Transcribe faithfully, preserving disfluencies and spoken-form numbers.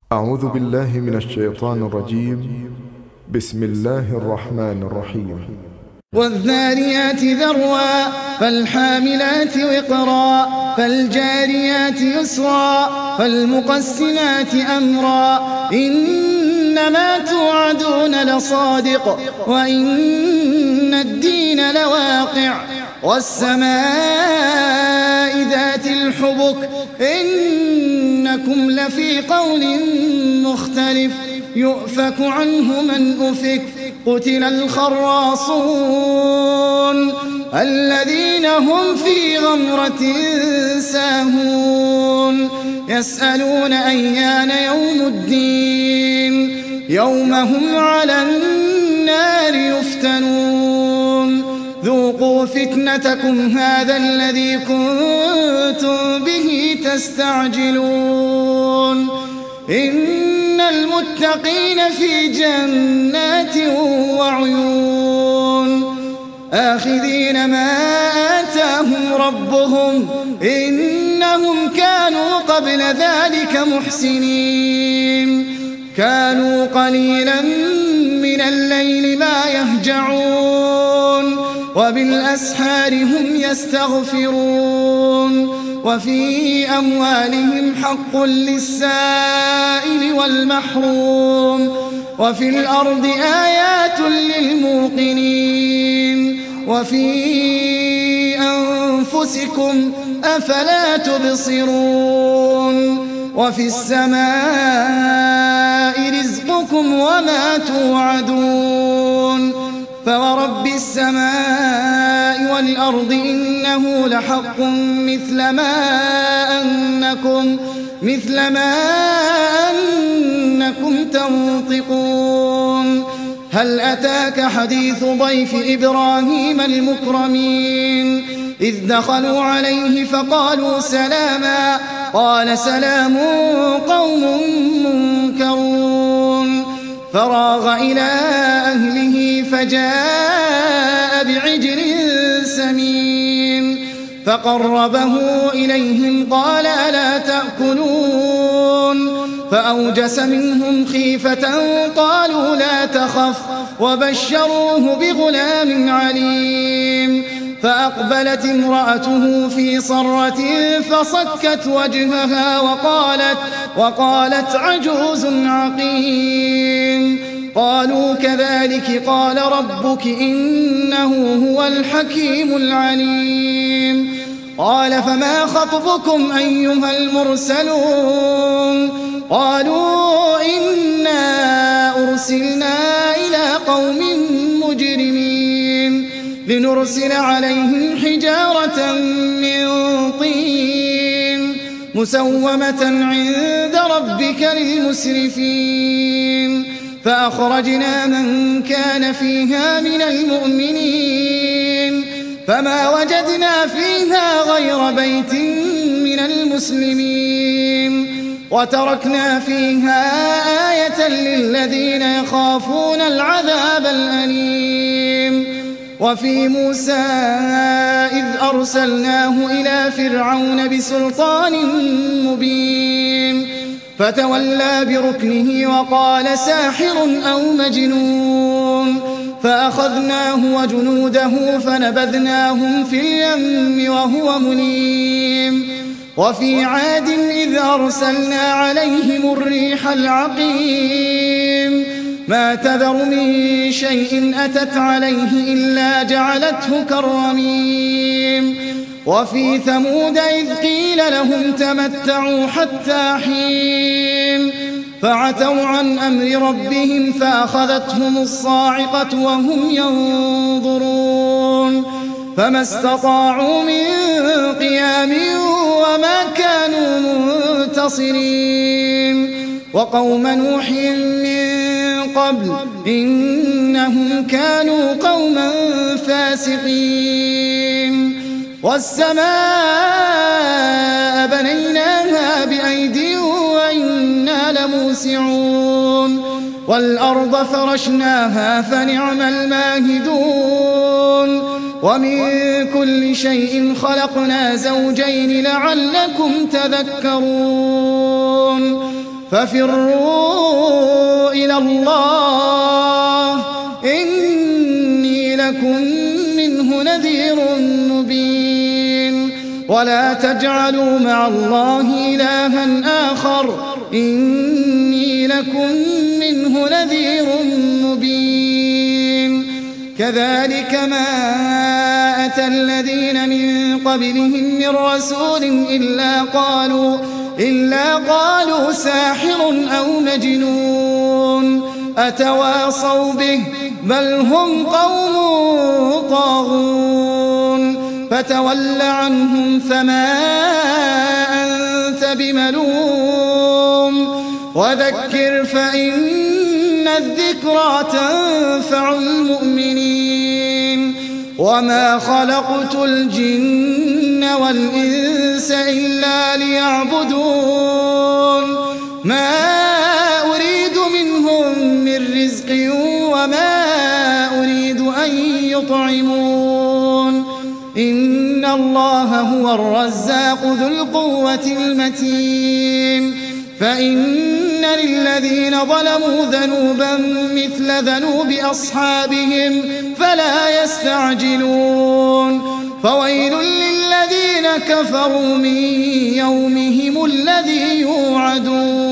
أعوذ بالله من الشيطان الرجيم. بسم الله الرحمن الرحيم. والذاريات ذروا فالحاملات وقرا فالجاريات يسرا فالمقسمات أمرا إنما توعدون لصادق وإن الدين لواقع والسماء ذات الحبك إنكم لفي قول مختلف يؤفك عنه من أفك قتل الخراصون الذين هم في غمرة ساهون يسألون أيان يوم الدين يوم هم على النار يفتنون ذوقوا فتنتكم هذا الذي كنتم به تستعجلون إن المتقين في جنات وعيون آخذين ما آتاهم ربهم إنهم كانوا قبل ذلك محسنين كانوا قليلا من الليل ما يهجعون وبالأسحار هم يستغفرون وفي أموالهم حق للسائل والمحروم وفي الأرض آيات للموقنين وفي أنفسكم أفلا تبصرون وفي السماء رزقكم وما توعدون فورب السماء والأرض إنه لحق مثل ما أنكم مثل ما أنكم تنطقون هل أتاك حديث ضيف إبراهيم المكرمين إذ دخلوا عليه فقالوا سلاما قال سلام قوم منكرون فراغ إلى أهله فجاء بعجل سمين فقربه إليهم قال ألا تأكلون فأوجس منهم خيفة قالوا لا تخف وبشروه بغلام عليم فأقبلت امرأته في صرة فصكت وجهها وقالت, وقالت عجوز عقيم قالوا كذلك قال ربك إنه هو الحكيم العليم قال فما خطبكم أيها المرسلون قالوا إنا أرسلنا إلى قوم مجرمين لنرسل عليهم حجارة من طين مسومة عند ربك للمسرفين فأخرجنا من كان فيها من المؤمنين فما وجدنا فيها غير بيت من المسلمين وتركنا فيها آية للذين يخافون العذاب الأليم وفي موسى إذ أرسلناه إلى فرعون بسلطان مبين فتولى بركنه وقال ساحر أو مجنون فأخذناه وجنوده فنبذناهم في اليم وهو مليم وفي عاد إذ أرسلنا عليهم الريح العقيم ما تذر من شيء أتت عليه إلا جعلته كالرميم وفي ثمود إذ قيل لهم تمتعوا حتى حين فعتوا عن أمر ربهم فأخذتهم الصاعقة وهم ينظرون فما استطاعوا من قيام وما كانوا منتصرين وقوم نوح من قبل إنهم كانوا قوما فاسقين والسماء بنيناها بأيدي وإنا لموسعون والأرض فرشناها فنعم الماهدون ومن كل شيء خلقنا زوجين لعلكم تذكرون ففروا إلى الله إني لكم منه نذير مبين ولا تجعلوا مع الله إلها آخر إني لكم منه نذير مبين كذلك ما أتى الذين من قبلهم من رسول إلا قالوا إلا قالوا ساحر أو مجنون أتواصوا به بل هم قوم طاغون فتول عنهم فما أنت بملوم وذكر فإن الذكرى تنفع المؤمنين وما خلقت الجن والإنس إلا ليعبدون ما أريد منهم من رزق وما أريد أن يطعمون إن الله هو الرزاق ذو القوة المتين فإن للذين ظلموا ذنوبا مثل ذنوب أصحابهم فلا يستعجلون فويل للذين كفروا من يومهم الذي يوعدون